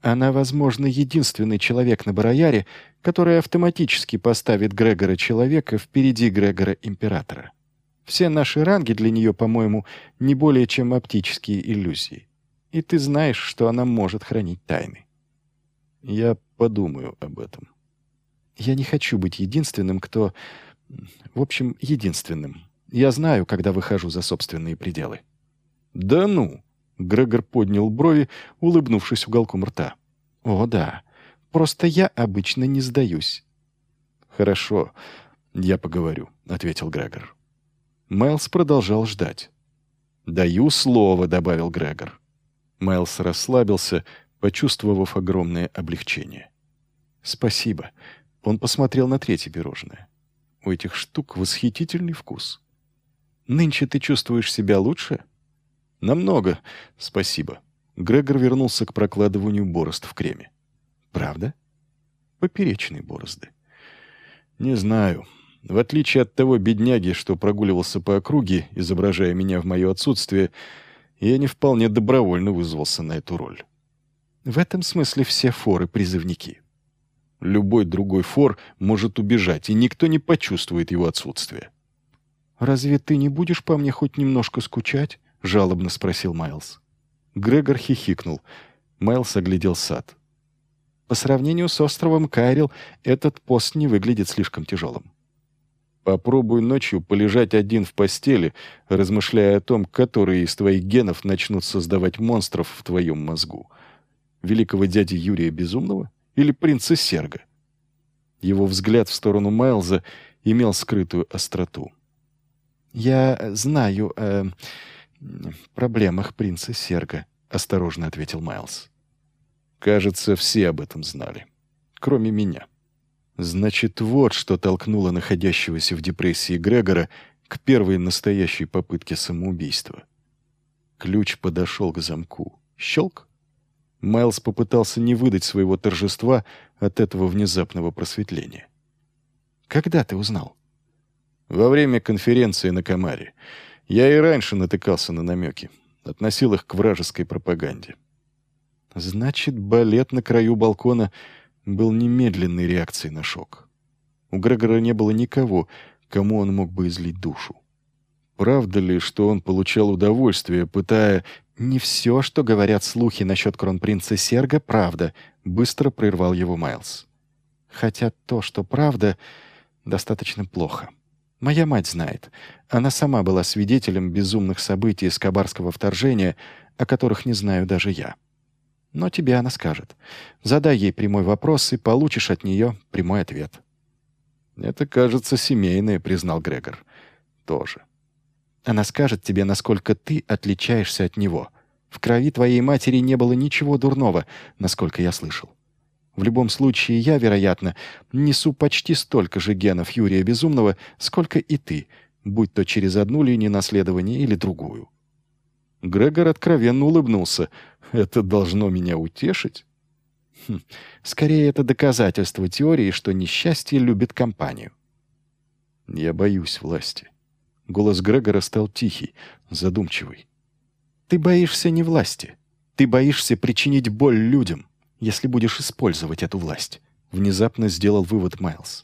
Она, возможно, единственный человек на Барояре, который автоматически поставит Грегора-человека впереди Грегора-императора. Все наши ранги для нее, по-моему, не более чем оптические иллюзии. И ты знаешь, что она может хранить тайны. Я подумаю об этом. Я не хочу быть единственным, кто... В общем, единственным. Я знаю, когда выхожу за собственные пределы. «Да ну!» — Грегор поднял брови, улыбнувшись уголком рта. «О, да. Просто я обычно не сдаюсь». «Хорошо, я поговорю», — ответил Грегор. Майлз продолжал ждать. «Даю слово», — добавил Грегор. Майлз расслабился, почувствовав огромное облегчение. «Спасибо». Он посмотрел на третье пирожное. «У этих штук восхитительный вкус. Нынче ты чувствуешь себя лучше?» «Намного, спасибо». Грегор вернулся к прокладыванию борозд в креме. «Правда?» «Поперечные борозды». «Не знаю. В отличие от того бедняги, что прогуливался по округе, изображая меня в мое отсутствие, я не вполне добровольно вызвался на эту роль». «В этом смысле все форы призывники». «Любой другой фор может убежать, и никто не почувствует его отсутствие». «Разве ты не будешь по мне хоть немножко скучать?» — жалобно спросил Майлз. Грегор хихикнул. Майлз оглядел сад. «По сравнению с островом Кайрил, этот пост не выглядит слишком тяжелым». «Попробуй ночью полежать один в постели, размышляя о том, которые из твоих генов начнут создавать монстров в твоем мозгу. Великого дяди Юрия Безумного или принца Серга?» Его взгляд в сторону Майлза имел скрытую остроту. «Я знаю о проблемах принца Серга», — осторожно ответил Майлз. «Кажется, все об этом знали. Кроме меня». Значит, вот что толкнуло находящегося в депрессии Грегора к первой настоящей попытке самоубийства. Ключ подошел к замку. Щелк. Майлз попытался не выдать своего торжества от этого внезапного просветления. «Когда ты узнал?» «Во время конференции на Камаре. Я и раньше натыкался на намеки. Относил их к вражеской пропаганде». Значит, балет на краю балкона был немедленной реакцией на шок. У Грегора не было никого, кому он мог бы излить душу. Правда ли, что он получал удовольствие, пытая... «Не все, что говорят слухи насчет кронпринца Серга, правда», — быстро прервал его Майлз. «Хотя то, что правда, достаточно плохо. Моя мать знает. Она сама была свидетелем безумных событий скабарского вторжения, о которых не знаю даже я. Но тебе она скажет. Задай ей прямой вопрос, и получишь от нее прямой ответ». «Это, кажется, семейное», — признал Грегор. «Тоже». «Она скажет тебе, насколько ты отличаешься от него. В крови твоей матери не было ничего дурного, насколько я слышал. В любом случае, я, вероятно, несу почти столько же генов Юрия Безумного, сколько и ты, будь то через одну линию наследования или другую». Грегор откровенно улыбнулся. «Это должно меня утешить?» «Скорее, это доказательство теории, что несчастье любит компанию». «Я боюсь власти». Голос Грегора стал тихий, задумчивый. «Ты боишься не власти. Ты боишься причинить боль людям, если будешь использовать эту власть», — внезапно сделал вывод Майлз.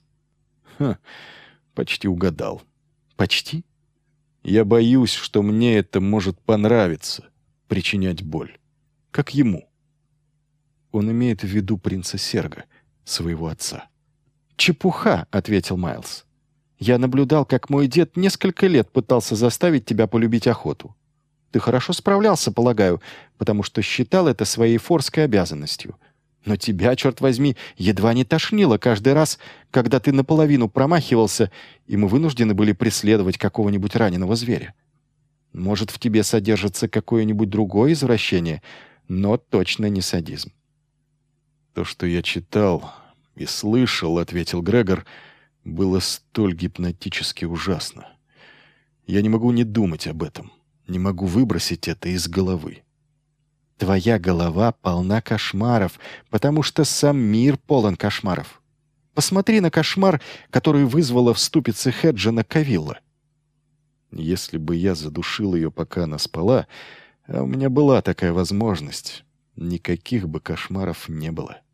Почти угадал. «Почти?» «Я боюсь, что мне это может понравиться, причинять боль. Как ему». Он имеет в виду принца Серга, своего отца. «Чепуха», — ответил Майлз. «Я наблюдал, как мой дед несколько лет пытался заставить тебя полюбить охоту. Ты хорошо справлялся, полагаю, потому что считал это своей форской обязанностью. Но тебя, черт возьми, едва не тошнило каждый раз, когда ты наполовину промахивался, и мы вынуждены были преследовать какого-нибудь раненого зверя. Может, в тебе содержится какое-нибудь другое извращение, но точно не садизм». «То, что я читал и слышал», — ответил Грегор, — «было столь гипнотически ужасно. Я не могу не думать об этом, не могу выбросить это из головы». «Твоя голова полна кошмаров, потому что сам мир полон кошмаров. Посмотри на кошмар, который вызвала в ступице Хеджина Кавилла». «Если бы я задушил ее, пока она спала, а у меня была такая возможность, никаких бы кошмаров не было.